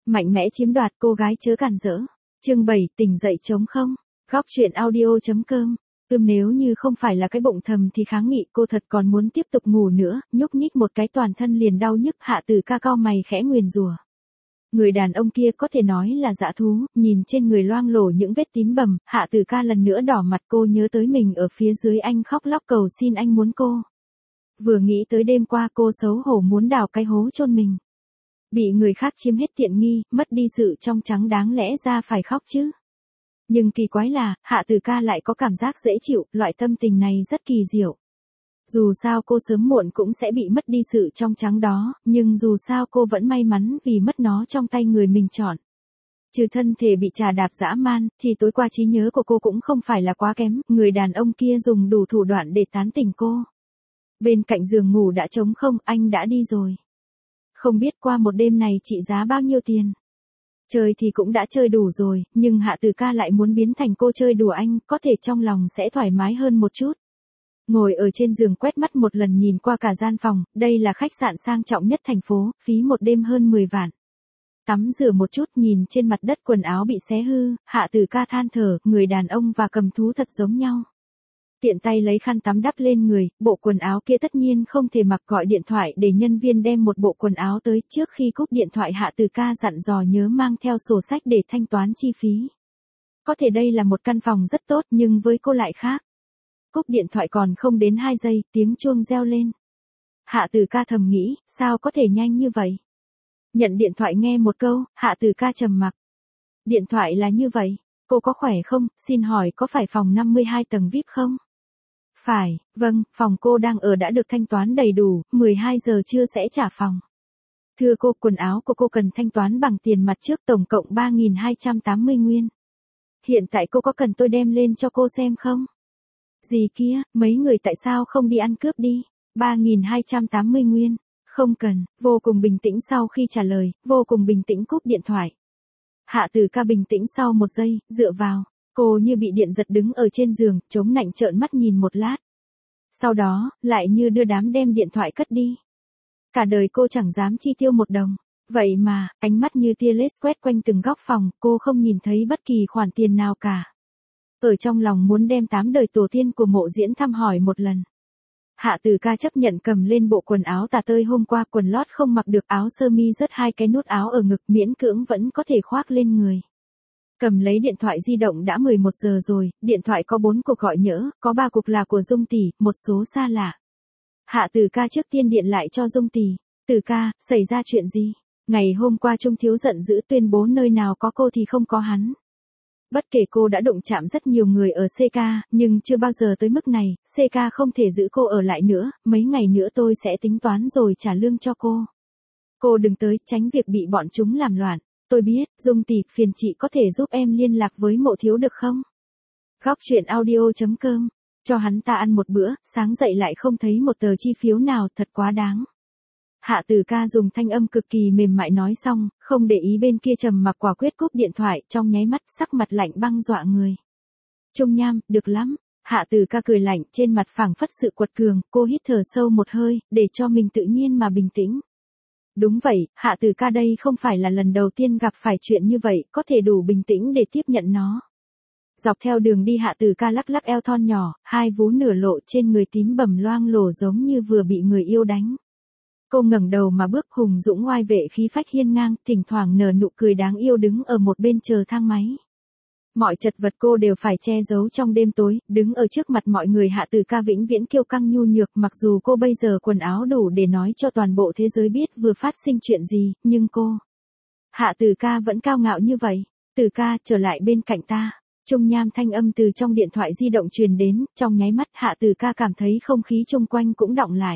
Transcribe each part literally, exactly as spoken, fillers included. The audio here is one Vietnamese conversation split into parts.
Mạnh mẽ chiếm đoạt, cô gái chớ cản rỡ. Chương bảy, tỉnh dậy trống không. Góc truyện audio chấm com. Ưm nếu như không phải là cái bụng thầm thì kháng nghị cô thật còn muốn tiếp tục ngủ nữa, nhúc nhích một cái toàn thân liền đau nhức. Hạ Tử Ca cau mày khẽ nguyền rủa. Người đàn ông kia có thể nói là dã thú, nhìn trên người loang lổ những vết tím bầm, Hạ Tử Ca lần nữa đỏ mặt. Cô nhớ tới mình ở phía dưới anh khóc lóc cầu xin anh muốn cô. Vừa nghĩ tới đêm qua cô xấu hổ muốn đào cái hố chôn mình. Bị người khác chiếm hết tiện nghi, mất đi sự trong trắng đáng lẽ ra phải khóc chứ. Nhưng kỳ quái là, Hạ Tử Ca lại có cảm giác dễ chịu, loại tâm tình này rất kỳ diệu. Dù sao cô sớm muộn cũng sẽ bị mất đi sự trong trắng đó, nhưng dù sao cô vẫn may mắn vì mất nó trong tay người mình chọn. Trừ thân thể bị trà đạp dã man, thì tối qua trí nhớ của cô cũng không phải là quá kém, người đàn ông kia dùng đủ thủ đoạn để tán tỉnh cô. Bên cạnh giường ngủ đã trống không, anh đã đi rồi. Không biết qua một đêm này trị giá bao nhiêu tiền. Chơi thì cũng đã chơi đủ rồi, nhưng Hạ Tử Ca lại muốn biến thành cô chơi đùa anh, có thể trong lòng sẽ thoải mái hơn một chút. Ngồi ở trên giường quét mắt một lần nhìn qua cả gian phòng, đây là khách sạn sang trọng nhất thành phố, phí một đêm hơn mười vạn. Tắm rửa một chút nhìn trên mặt đất quần áo bị xé hư, Hạ Tử Ca than thở, người đàn ông và cầm thú thật giống nhau. Tiện tay lấy khăn tắm đắp lên người, bộ quần áo kia tất nhiên không thể mặc, gọi điện thoại để nhân viên đem một bộ quần áo tới. Trước khi cúp điện thoại Hạ Tử Ca dặn dò nhớ mang theo sổ sách để thanh toán chi phí. Có thể đây là một căn phòng rất tốt nhưng với cô lại khác. Cúp điện thoại còn không đến hai giây, tiếng chuông reo lên. Hạ Tử Ca thầm nghĩ, sao có thể nhanh như vậy? Nhận điện thoại nghe một câu, Hạ Tử Ca trầm mặc. Điện thoại là như vậy, cô có khỏe không, xin hỏi có phải phòng năm mươi hai tầng vi ai pi không? Phải, vâng, phòng cô đang ở đã được thanh toán đầy đủ, mười hai giờ trưa sẽ trả phòng. Thưa cô, quần áo của cô cần thanh toán bằng tiền mặt trước, tổng cộng ba nghìn hai trăm tám mươi nguyên. Hiện tại cô có cần tôi đem lên cho cô xem không? Gì kia, mấy người tại sao không đi ăn cướp đi? ba nghìn hai trăm tám mươi nguyên. Không cần, vô cùng bình tĩnh sau khi trả lời, vô cùng bình tĩnh cúp điện thoại. Hạ Tử Ca bình tĩnh sau một giây, dựa vào. Cô như bị điện giật đứng ở trên giường, chống nạnh trợn mắt nhìn một lát. Sau đó, lại như đưa đám đem điện thoại cất đi. Cả đời cô chẳng dám chi tiêu một đồng. Vậy mà, ánh mắt như tia laser quét quanh từng góc phòng, cô không nhìn thấy bất kỳ khoản tiền nào cả. Ở trong lòng muốn đem tám đời tổ tiên của Mộ Diễn thăm hỏi một lần. Hạ Tử Ca chấp nhận cầm lên bộ quần áo tả tơi hôm qua, quần lót không mặc được, áo sơ mi rớt hai cái nút áo ở ngực, miễn cưỡng vẫn có thể khoác lên người. Cầm lấy điện thoại di động, đã mười một giờ rồi, điện thoại có bốn cuộc gọi nhỡ, có ba cuộc là của Dung tỷ, một số xa lạ. Hạ Tử Ca trước tiên điện lại cho Dung tỷ. Tử Ca, xảy ra chuyện gì? Ngày hôm qua Trung Thiếu giận dữ tuyên bố nơi nào có cô thì không có hắn. Bất kể cô đã đụng chạm rất nhiều người ở xê ca, nhưng chưa bao giờ tới mức này, xê ca không thể giữ cô ở lại nữa, mấy ngày nữa tôi sẽ tính toán rồi trả lương cho cô. Cô đừng tới, tránh việc bị bọn chúng làm loạn. Tôi biết, Dung tỷ, phiền chị có thể giúp em liên lạc với Mộ Thiếu được không? Góc truyện audio chấm com. Cho hắn ta ăn một bữa, sáng dậy lại không thấy một tờ chi phiếu nào, thật quá đáng. Hạ Tử Ca dùng thanh âm cực kỳ mềm mại nói xong, không để ý bên kia trầm mặc quả quyết cúp điện thoại, trong nháy mắt sắc mặt lạnh băng dọa người. Trung Nham, được lắm. Hạ Tử Ca cười lạnh, trên mặt phảng phất sự quật cường, cô hít thở sâu một hơi, để cho mình tự nhiên mà bình tĩnh. Đúng vậy, Hạ Tử Ca đây không phải là lần đầu tiên gặp phải chuyện như vậy, có thể đủ bình tĩnh để tiếp nhận nó. Dọc theo đường đi Hạ Tử Ca lắc lắc eo thon nhỏ, hai vú nửa lộ trên người tím bầm loang lổ giống như vừa bị người yêu đánh. Cô ngẩng đầu mà bước, hùng dũng oai vệ, khí phách hiên ngang, thỉnh thoảng nở nụ cười đáng yêu đứng ở một bên chờ thang máy. Mọi chật vật cô đều phải che giấu trong đêm tối, đứng ở trước mặt mọi người Hạ Tử Ca vĩnh viễn kiêu căng nhu nhược, mặc dù cô bây giờ quần áo đủ để nói cho toàn bộ thế giới biết vừa phát sinh chuyện gì, nhưng cô, Hạ Tử Ca vẫn cao ngạo như vậy. Tử Ca, trở lại bên cạnh ta. Trung Nham thanh âm từ trong điện thoại di động truyền đến, trong nháy mắt Hạ Tử Ca cảm thấy không khí chung quanh cũng đọng lại.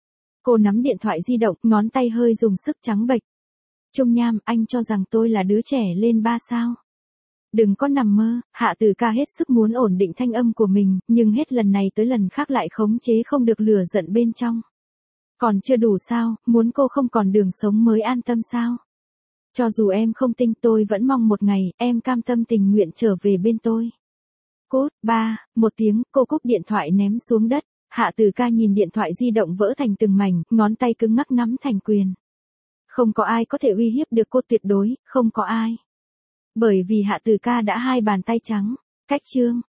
Cô nắm điện thoại di động, ngón tay hơi dùng sức trắng bệch. Trung Nham, anh cho rằng tôi là đứa trẻ lên ba sao? Đừng có nằm mơ. Hạ Tử Ca hết sức muốn ổn định thanh âm của mình, nhưng hết lần này tới lần khác lại khống chế không được lửa giận bên trong. Còn chưa đủ sao, muốn cô không còn đường sống mới an tâm sao? Cho dù em không tin, tôi vẫn mong một ngày, em cam tâm tình nguyện trở về bên tôi. Cút, ba, một tiếng, cô cúp điện thoại ném xuống đất. Hạ Tử Ca nhìn điện thoại di động vỡ thành từng mảnh, ngón tay cứng ngắc nắm thành quyền. Không có ai có thể uy hiếp được cô, tuyệt đối, không có ai. Bởi vì Hạ Tử Ca đã hai bàn tay trắng. Cách chương.